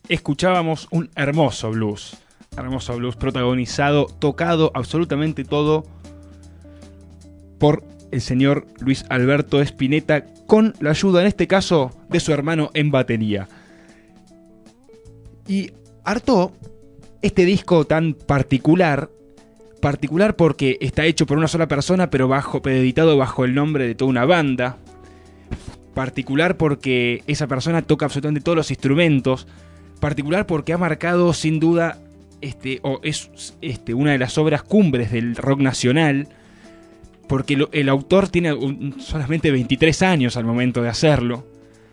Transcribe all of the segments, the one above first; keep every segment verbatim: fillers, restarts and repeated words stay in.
escuchábamos un hermoso blues. Hermoso blues protagonizado, tocado absolutamente todo por el señor Luis Alberto Spinetta, con la ayuda, en este caso, de su hermano en batería. Y Artaud, este disco tan particular, particular porque está hecho por una sola persona, pero bajo, pero editado bajo el nombre de toda una banda. Particular porque esa persona toca absolutamente todos los instrumentos. Particular porque ha marcado sin duda este, o es este, una de las obras cumbres del rock nacional. Porque lo, el autor tiene un, solamente veintitrés años al momento de hacerlo.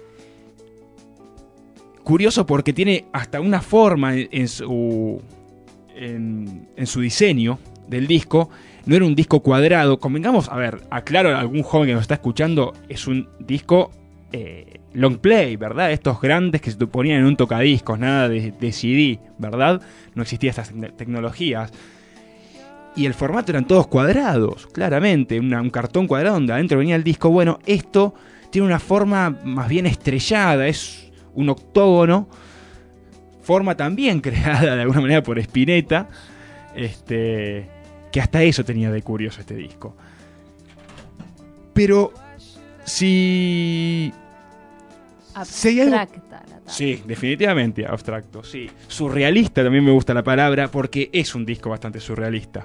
Curioso porque tiene hasta una forma en, en, su, en, en su diseño del disco. No era un disco cuadrado. Convengamos, a ver, aclaro a algún joven que nos está escuchando, es un disco eh, long play, ¿verdad? Estos grandes que se te ponían en un tocadiscos, nada de, de C D, ¿verdad? No existían estas te- tecnologías. Y el formato eran todos cuadrados, claramente. Una, un cartón cuadrado donde adentro venía el disco. Bueno, esto tiene una forma más bien estrellada, es un octógono. Forma también creada de alguna manera por Spinetta. Este... que hasta eso tenía de curioso este disco. Pero si... Abstracta. Algo... Sí, definitivamente abstracto, sí. Surrealista también me gusta la palabra, porque es un disco bastante surrealista.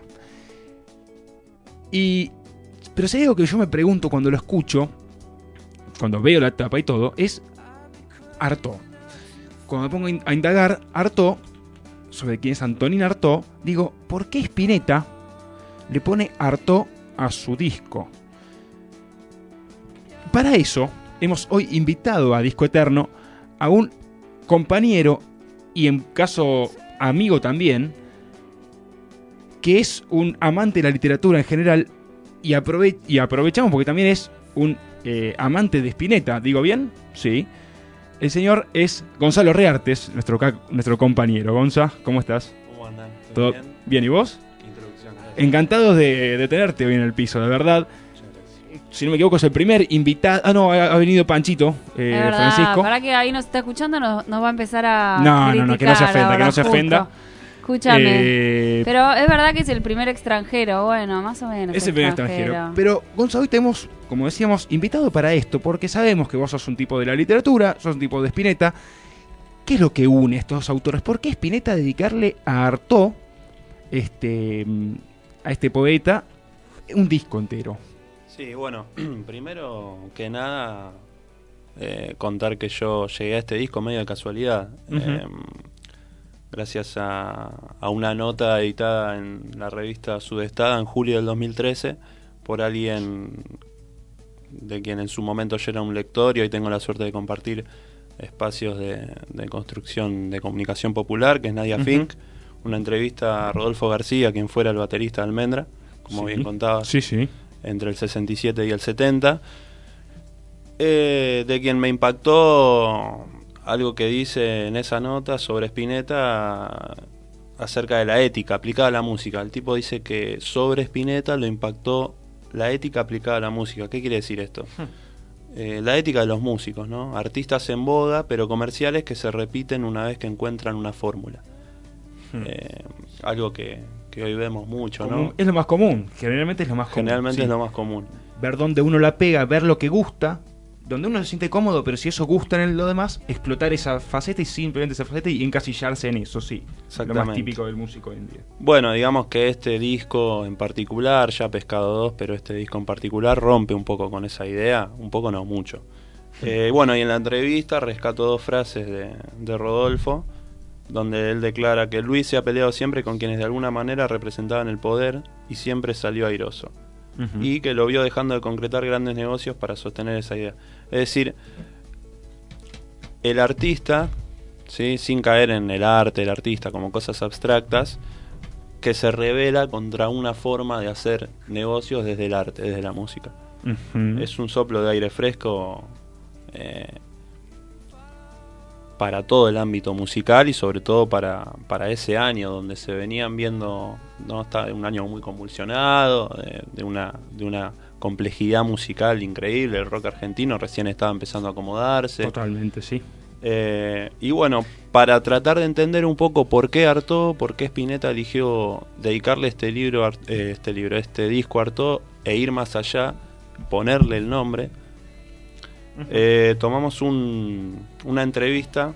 Y... pero si hay algo que yo me pregunto cuando lo escucho, cuando veo la tapa y todo, es Artaud. Cuando me pongo a indagar Artaud, sobre quién es Antonin Artaud, digo, ¿por qué Spinetta le pone Artaud a su disco? Para eso hemos hoy invitado a Disco Eterno a un compañero y en caso amigo también, que es un amante de la literatura en general y, aprove- y aprovechamos porque también es un eh, amante de Spinetta. ¿Digo bien? Sí. El señor es Gonzalo Reartes, nuestro, ca- nuestro compañero. Gonza, ¿cómo estás? ¿Cómo andan? ¿Todo bien? bien? ¿Y vos? Introducción. Gracias. Encantados de, de tenerte hoy en el piso, de verdad. Si no me equivoco, es el primer invitado. Ah, no, ha, ha venido Panchito, eh, Es verdad, Francisco. para que ahí nos está escuchando, nos, nos va a empezar a No, no, no, que no se criticar ofenda, ahora, que no se justo. ofenda. Escúchame. Eh, Pero es verdad que es el primer extranjero, bueno, más o menos. es el primer extranjero. Pero, Gonzalo, hoy te hemos, como decíamos, invitado para esto, porque sabemos que vos sos un tipo de la literatura, sos un tipo de Spinetta. ¿Qué es lo que une a estos dos autores? ¿Por qué Spinetta dedicarle a Artaud, este, a este poeta, un disco entero? Sí, bueno, primero que nada, eh, contar que yo llegué a este disco medio de casualidad. Uh-huh. eh, gracias a, a una nota editada en la revista Sudestada en julio del dos mil trece por alguien de quien en su momento yo era un lector y hoy tengo la suerte de compartir espacios de, de construcción de comunicación popular, que es Nadia uh-huh. Fink, una entrevista a Rodolfo García, quien fuera el baterista de Almendra, como sí. bien contaba. Sí, sí. Entre el sesenta y siete y el setenta, eh, de quien me impactó algo que dice en esa nota sobre Spinetta acerca de la ética aplicada a la música. El tipo dice que sobre Spinetta lo impactó la ética aplicada a la música. ¿Qué quiere decir esto? Hmm. Eh, la ética de los músicos, ¿no? Artistas en boga, pero comerciales que se repiten una vez que encuentran una fórmula. Hmm. Eh, algo que... que hoy vemos mucho, común, ¿no? Es lo más común, generalmente es lo más común. Generalmente sí. es lo más común. Ver dónde uno la pega, ver lo que gusta, donde uno se siente cómodo, pero si eso gusta en lo demás, explotar esa faceta y simplemente esa faceta y encasillarse en eso, sí. Lo más típico del músico hoy en día. Bueno, digamos que este disco en particular, ya Pescado dos, pero este disco en particular rompe un poco con esa idea, un poco no, mucho. Eh, bueno, y en la entrevista rescato dos frases de, de Rodolfo, donde él declara que Luis se ha peleado siempre con quienes de alguna manera representaban el poder y siempre salió airoso. Uh-huh. Y que lo vio dejando de concretar grandes negocios para sostener esa idea. Es decir, el artista, ¿sí? Sin caer en el arte, el artista como cosas abstractas, que se revela contra una forma de hacer negocios desde el arte, desde la música. Uh-huh. Es un soplo de aire fresco eh, para todo el ámbito musical y sobre todo para, para ese año donde se venían viendo, no, está un año muy convulsionado, de, de una de una complejidad musical increíble. El rock argentino recién estaba empezando a acomodarse. Totalmente, sí. Eh, y bueno, para tratar de entender un poco por qué Artaud, por qué Spinetta eligió dedicarle este libro, eh, este libro, este disco a Artaud e ir más allá, ponerle el nombre, uh-huh. eh, tomamos un, una entrevista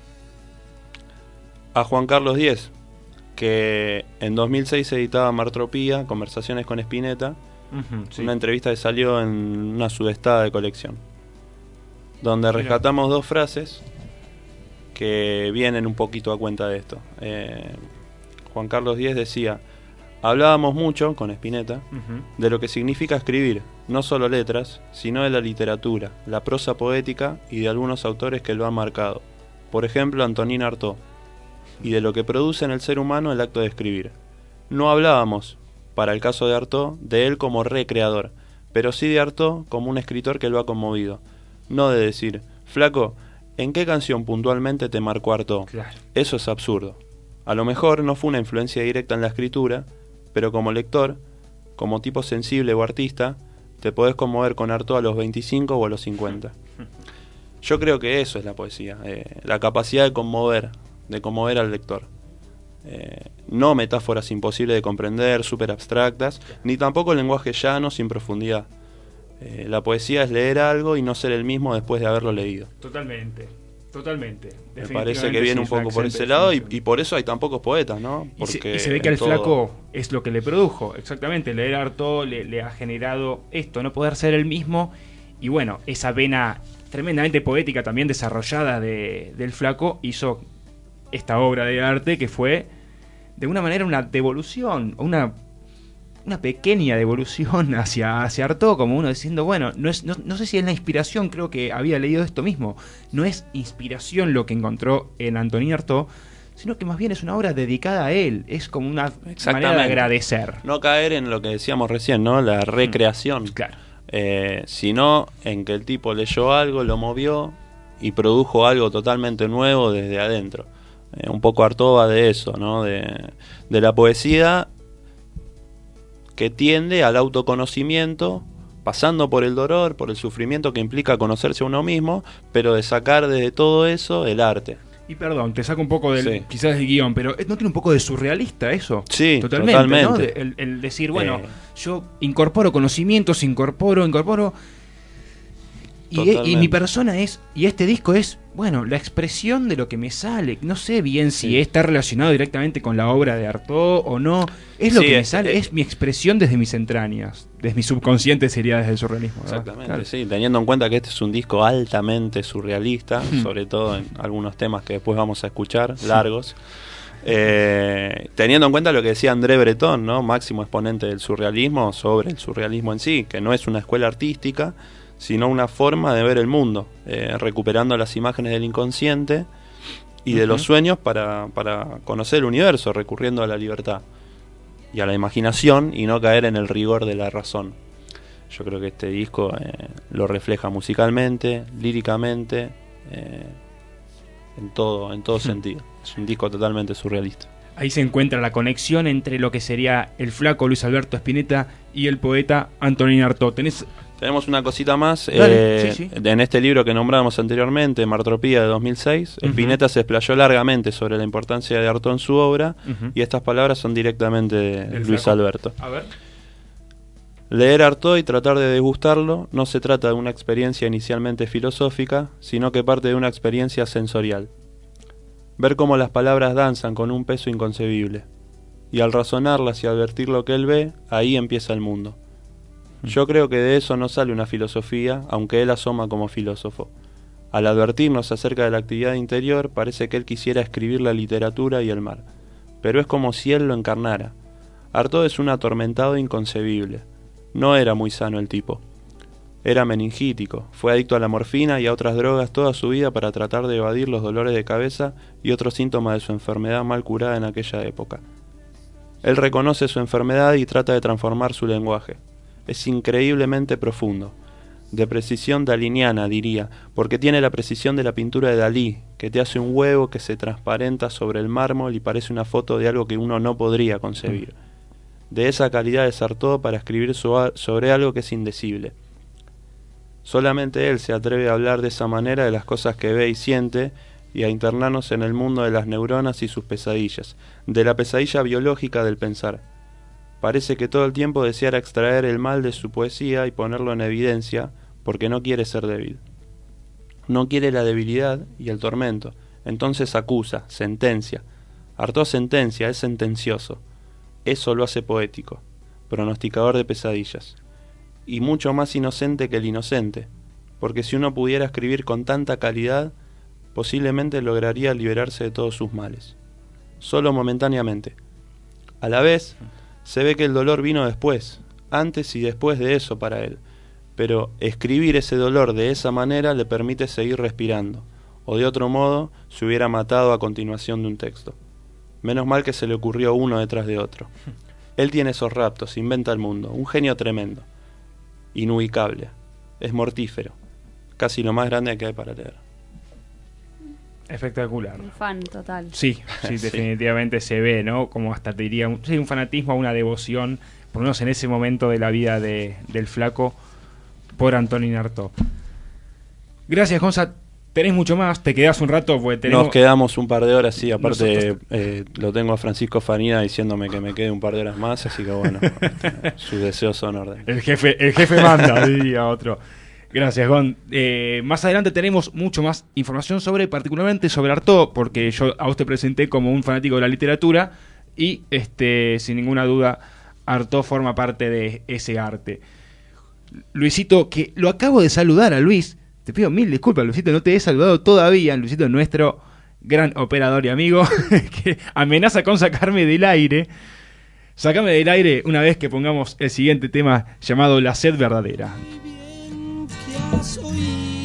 a Juan Carlos Diez, que en dos mil seis editaba Martropía, Conversaciones con Spinetta, uh-huh, sí. Una entrevista que salió en una sudestada de colección, donde rescatamos dos frases que vienen un poquito a cuenta de esto. Eh, Juan Carlos Diez decía: hablábamos mucho con Spinetta uh-huh. de lo que significa escribir, no solo letras, sino de la literatura, la prosa poética y de algunos autores que lo han marcado. Por ejemplo, Antonin Artaud, y de lo que produce en el ser humano el acto de escribir. No hablábamos, para el caso de Artaud, de él como recreador, pero sí de Artaud como un escritor que lo ha conmovido. No de decir: flaco, ¿en qué canción puntualmente te marcó Artaud? Claro. Eso es absurdo. A lo mejor no fue una influencia directa en la escritura, pero como lector, como tipo sensible o artista, te podés conmover con Artaud a los veinticinco o a los cincuenta. Yo creo que eso es la poesía, eh, la capacidad de conmover, de conmover al lector. Eh, no metáforas imposibles de comprender, súper abstractas, ni tampoco lenguaje llano sin profundidad. Eh, la poesía es leer algo y no ser el mismo después de haberlo leído. Totalmente, totalmente. Me parece que viene un poco por ese lado y, y por eso hay tan pocos poetas, ¿no? Porque y, se, y se ve que al todo... flaco es lo que le produjo, exactamente. Leer Artaud le, le ha generado esto, no poder ser el mismo. Y bueno, esa vena tremendamente poética también desarrollada de, del flaco hizo esta obra de arte que fue de una manera una devolución, una una pequeña devolución hacia, hacia Artaud, como uno diciendo, bueno, no, es, no, no sé si es la inspiración, creo que había leído esto mismo, no es inspiración lo que encontró en Antonin Artaud, sino que más bien es una obra dedicada a él, es como una manera de agradecer. No caer en lo que decíamos recién, ¿no? La recreación. Mm, claro. Eh, sino en que el tipo leyó algo, lo movió y produjo algo totalmente nuevo desde adentro. Eh, un poco Artaud va de eso, ¿no? De, de la poesía que tiende al autoconocimiento, pasando por el dolor, por el sufrimiento que implica conocerse a uno mismo, pero de sacar desde todo eso el arte. Y perdón, te saco un poco del, sí. quizás del guión, pero ¿no tiene un poco de surrealista eso? Sí, totalmente, totalmente. ¿no? De, el, el decir, bueno, eh. yo incorporo conocimientos, incorporo, incorporo... Y, y mi persona es, y este disco es, bueno, la expresión de lo que me sale. No sé bien si sí. está relacionado directamente con la obra de Artaud o no. Es lo sí, que me sale, es, es mi expresión desde mis entrañas. Desde mi subconsciente sería desde el surrealismo, ¿verdad? Exactamente, claro. sí. Teniendo en cuenta que este es un disco altamente surrealista, hmm. sobre todo en algunos temas que después vamos a escuchar, sí. largos. Eh, teniendo en cuenta lo que decía André Breton, ¿no? Máximo exponente del surrealismo, sobre el surrealismo en sí, que no es una escuela artística, sino una forma de ver el mundo, eh, recuperando las imágenes del inconsciente y de uh-huh. los sueños para, para conocer el universo, recurriendo a la libertad y a la imaginación y no caer en el rigor de la razón. Yo creo que este disco eh, lo refleja musicalmente, líricamente, eh, en todo, en todo uh-huh. sentido. Es un disco totalmente surrealista. Ahí se encuentra la conexión entre lo que sería el flaco Luis Alberto Spinetta y el poeta Antonin Artaud. ¿Tenés... Tenemos una cosita más. Dale, eh, sí, sí. En este libro que nombramos anteriormente, Martropía de dos mil seis, uh-huh. Spinetta se explayó largamente sobre la importancia de Artaud en su obra, uh-huh. y estas palabras son directamente de el Luis flaco. Alberto. A ver. Leer Artaud y tratar de degustarlo no se trata de una experiencia inicialmente filosófica, sino que parte de una experiencia sensorial. Ver cómo las palabras danzan con un peso inconcebible. Y al razonarlas y advertir lo que él ve, ahí empieza el mundo. Yo creo que de eso no sale una filosofía, aunque él asoma como filósofo. Al advertirnos acerca de la actividad interior, parece que él quisiera escribir la literatura y el mar. Pero es como si él lo encarnara. Artaud es un atormentado inconcebible. No era muy sano el tipo. Era meningítico, fue adicto a la morfina y a otras drogas toda su vida para tratar de evadir los dolores de cabeza y otros síntomas de su enfermedad mal curada en aquella época. Él reconoce su enfermedad y trata de transformar su lenguaje. Es increíblemente profundo, de precisión daliniana, diría, porque tiene la precisión de la pintura de Dalí, que te hace un huevo que se transparenta sobre el mármol y parece una foto de algo que uno no podría concebir. De esa calidad es Artaud para escribir sobre algo que es indecible. Solamente él se atreve a hablar de esa manera de las cosas que ve y siente y a internarnos en el mundo de las neuronas y sus pesadillas, de la pesadilla biológica del pensar. Parece que todo el tiempo deseara extraer el mal de su poesía y ponerlo en evidencia porque no quiere ser débil. No quiere la debilidad y el tormento, entonces acusa, sentencia. Artaud sentencia, es sentencioso. Eso lo hace poético, pronosticador de pesadillas. Y mucho más inocente que el inocente, porque si uno pudiera escribir con tanta calidad, posiblemente lograría liberarse de todos sus males. Solo momentáneamente. A la vez, se ve que el dolor vino después, antes y después de eso para él, pero escribir ese dolor de esa manera le permite seguir respirando, o de otro modo se hubiera matado a continuación de un texto. Menos mal que se le ocurrió uno detrás de otro. Él tiene esos raptos, inventa el mundo, un genio tremendo, inubicable, es mortífero, casi lo más grande que hay para leer. Espectacular. Un fan total. Sí, sí, Sí. definitivamente se ve, ¿no? Como hasta te diría, un, sí, un fanatismo, una devoción, por lo menos en ese momento de la vida de, del flaco, por Antonin Artaud. Gracias, Gonza. Tenés mucho más, te quedás un rato porque tenemos... Nos quedamos un par de horas, sí, aparte Nosotros- eh, lo tengo a Francisco Farina diciéndome que me quede un par de horas más, así que bueno, este, sus deseos son órdenes. El jefe, el jefe manda, diría otro. Gracias, Gon. Eh, más adelante tenemos mucho más información sobre, particularmente sobre Artaud, porque yo a vos te presenté como un fanático de la literatura y, este, sin ninguna duda, Artaud forma parte de ese arte. Luisito, que lo acabo de saludar a Luis. Te pido mil disculpas, Luisito, no te he saludado todavía. Luisito es nuestro gran operador y amigo que amenaza con sacarme del aire. Sácame del aire una vez que pongamos el siguiente tema llamado La Sed Verdadera. Bien que has oído